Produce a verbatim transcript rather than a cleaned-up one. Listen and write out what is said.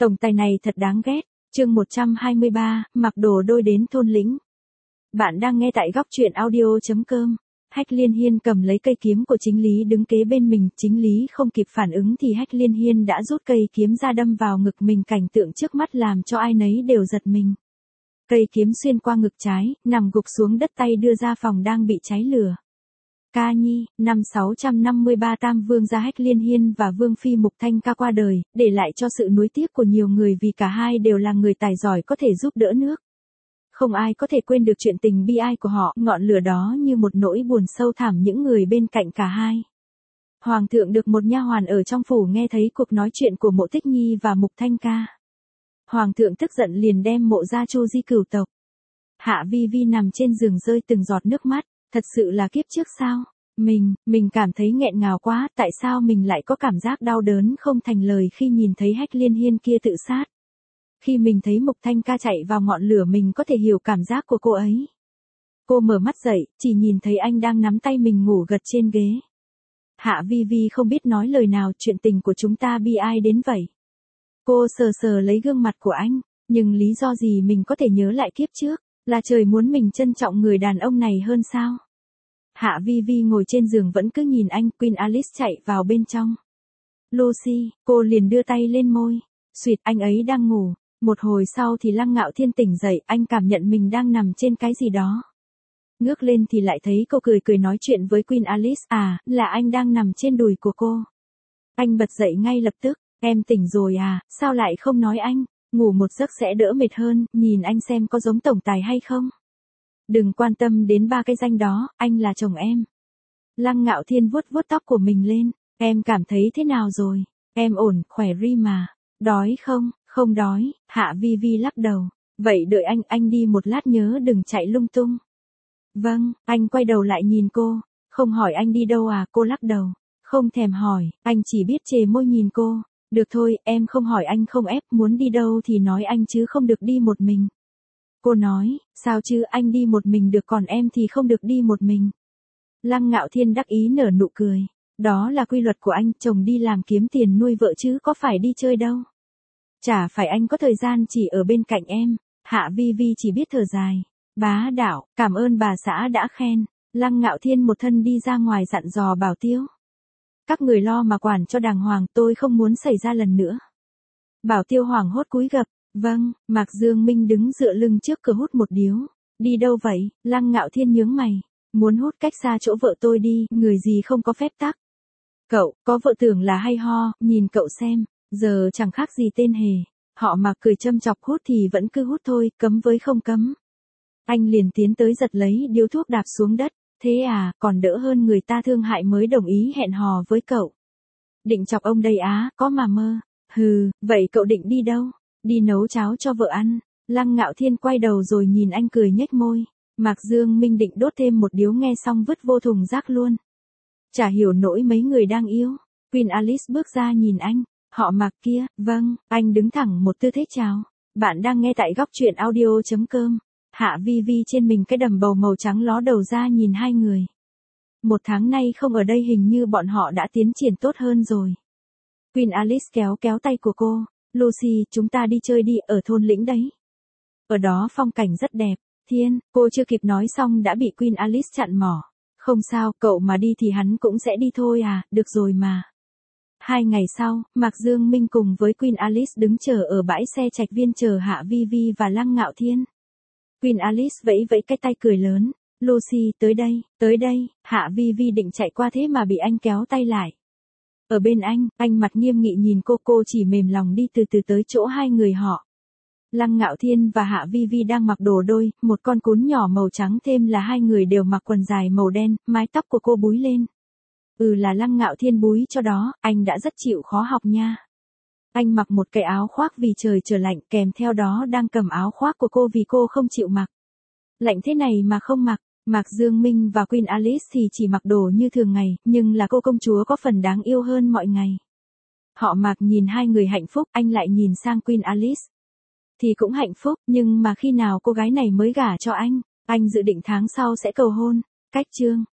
Tổng tài này thật đáng ghét. Chương một trăm hai mươi ba, mặc đồ đôi đến thôn lĩnh. Bạn đang nghe tại góc truyện audio chấm com. Hách Liên Hiên cầm lấy cây kiếm của Chính Lý đứng kế bên mình, Chính Lý không kịp phản ứng thì Hách Liên Hiên đã rút cây kiếm ra đâm vào ngực mình, cảnh tượng trước mắt làm cho ai nấy đều giật mình. Cây kiếm xuyên qua ngực trái, nằm gục xuống đất, tay đưa ra phòng đang bị cháy lửa. Ca Nhi, năm sáu trăm năm mươi ba Tam Vương gia Hách Liên Hiên và Vương Phi Mục Thanh Ca qua đời, để lại cho sự nuối tiếc của nhiều người vì cả hai đều là người tài giỏi có thể giúp đỡ nước. Không ai có thể quên được chuyện tình bi ai của họ, ngọn lửa đó như một nỗi buồn sâu thẳm những người bên cạnh cả hai. Hoàng thượng được một nha hoàn ở trong phủ nghe thấy cuộc nói chuyện của Mộ Tích Nhi và Mục Thanh Ca. Hoàng thượng tức giận liền đem mộ ra chu di cửu tộc. Hạ Vi Vi nằm trên giường rơi từng giọt nước mắt, thật sự là kiếp trước sao? Mình, mình cảm thấy nghẹn ngào quá, tại sao mình lại có cảm giác đau đớn không thành lời khi nhìn thấy Hách Liên Hiên kia tự sát? Khi mình thấy Mục Thanh Ca chạy vào ngọn lửa mình có thể hiểu cảm giác của cô ấy. Cô mở mắt dậy, chỉ nhìn thấy anh đang nắm tay mình ngủ gật trên ghế. Hạ Vi Vi không biết nói lời nào, chuyện tình của chúng ta bi ai đến vậy. Cô sờ sờ lấy gương mặt của anh, nhưng lý do gì mình có thể nhớ lại kiếp trước, là trời muốn mình trân trọng người đàn ông này hơn sao? Hạ Vi Vi ngồi trên giường vẫn cứ nhìn anh, Queen Alice chạy vào bên trong. Lucy, cô liền đưa tay lên môi. Xuyệt, anh ấy đang ngủ. Một hồi sau thì Lăng Ngạo Thiên tỉnh dậy, anh cảm nhận mình đang nằm trên cái gì đó. Ngước lên thì lại thấy cô cười cười nói chuyện với Queen Alice, à, là anh đang nằm trên đùi của cô. Anh bật dậy ngay lập tức, em tỉnh rồi à, sao lại không nói anh, ngủ một giấc sẽ đỡ mệt hơn, nhìn anh xem có giống tổng tài hay không. Đừng quan tâm đến ba cái danh đó, anh là chồng em. Lăng Ngạo Thiên vuốt vuốt tóc của mình lên, em cảm thấy thế nào rồi, em ổn, khỏe ri mà, đói không, không đói, Hạ Vi Vi lắc đầu, vậy đợi anh, anh đi một lát nhớ đừng chạy lung tung. Vâng, anh quay đầu lại nhìn cô, không hỏi anh đi đâu à, cô lắc đầu, không thèm hỏi, anh chỉ biết chề môi nhìn cô, được thôi, em không hỏi anh không ép, muốn đi đâu thì nói anh chứ không được đi một mình. Cô nói, sao chứ, anh đi một mình được còn em thì không được đi một mình. Lăng Ngạo Thiên đắc ý nở nụ cười, đó là quy luật của anh, chồng đi làm kiếm tiền nuôi vợ chứ có phải đi chơi đâu. Chả phải anh có thời gian chỉ ở bên cạnh em. Hạ Vi Vi chỉ biết thở dài. Bá đạo, cảm ơn bà xã đã khen. Lăng Ngạo Thiên một thân đi ra ngoài dặn dò Bảo Tiêu. Các người lo mà quản cho đàng hoàng, tôi không muốn xảy ra lần nữa. Bảo Tiêu hoảng hốt cúi gập. Vâng, Mạc Dương Minh đứng dựa lưng trước cửa hút một điếu. Đi đâu vậy? Lăng Ngạo Thiên nhướng mày. Muốn hút cách xa chỗ vợ tôi đi, người gì không có phép tắc. Cậu, có vợ tưởng là hay ho, nhìn cậu xem, giờ chẳng khác gì tên hề. Họ Mạc cười châm chọc, hút thì vẫn cứ hút thôi, cấm với không cấm. Anh liền tiến tới giật lấy điếu thuốc đạp xuống đất. Thế à, còn đỡ hơn người ta thương hại mới đồng ý hẹn hò với cậu. Định chọc ông đây á, có mà mơ. Hừ, vậy cậu định đi đâu? Đi nấu cháo cho vợ ăn. Lăng Ngạo Thiên quay đầu rồi nhìn anh cười nhếch môi. Mạc Dương Minh định đốt thêm một điếu, nghe xong vứt vô thùng rác luôn. Chả hiểu nổi mấy người đang yêu. Queen Alice bước ra nhìn anh. Họ Mạc kia, vâng, anh đứng thẳng một tư thế chào. Bạn đang nghe tại góc truyện audio chấm com. Hạ Vi Vi trên mình cái đầm bầu màu trắng ló đầu ra nhìn hai người. Một tháng nay không ở đây hình như bọn họ đã tiến triển tốt hơn rồi. Queen Alice kéo kéo tay của cô. Lucy, chúng ta đi chơi đi, ở thôn lĩnh đấy. Ở đó phong cảnh rất đẹp. Thiên, cô chưa kịp nói xong đã bị Queen Alice chặn mỏ. Không sao, cậu mà đi thì hắn cũng sẽ đi thôi à, được rồi mà. Hai ngày sau, Mạc Dương Minh cùng với Queen Alice đứng chờ ở bãi xe Trạch Viên chờ Hạ Vi Vi và Lăng Ngạo Thiên. Queen Alice vẫy vẫy cái tay cười lớn. Lucy, tới đây, tới đây. Hạ Vi Vi định chạy qua thế mà bị anh kéo tay lại. Ở bên anh, anh mặt nghiêm nghị nhìn cô, cô chỉ mềm lòng đi từ từ tới chỗ hai người họ. Lăng Ngạo Thiên và Hạ Vi Vi đang mặc đồ đôi, một con cún nhỏ màu trắng, thêm là hai người đều mặc quần dài màu đen, mái tóc của cô búi lên. Ừ, là Lăng Ngạo Thiên búi cho đó, anh đã rất chịu khó học nha. Anh mặc một cái áo khoác vì trời trở lạnh, kèm theo đó đang cầm áo khoác của cô vì cô không chịu mặc. Lạnh thế này mà không mặc. Mạc Dương Minh và Queen Alice thì chỉ mặc đồ như thường ngày, nhưng là cô công chúa có phần đáng yêu hơn mọi ngày. Họ Mạc nhìn hai người hạnh phúc, anh lại nhìn sang Queen Alice. Thì cũng hạnh phúc, nhưng mà khi nào cô gái này mới gả cho anh? Anh dự định tháng sau sẽ cầu hôn. Cách chương.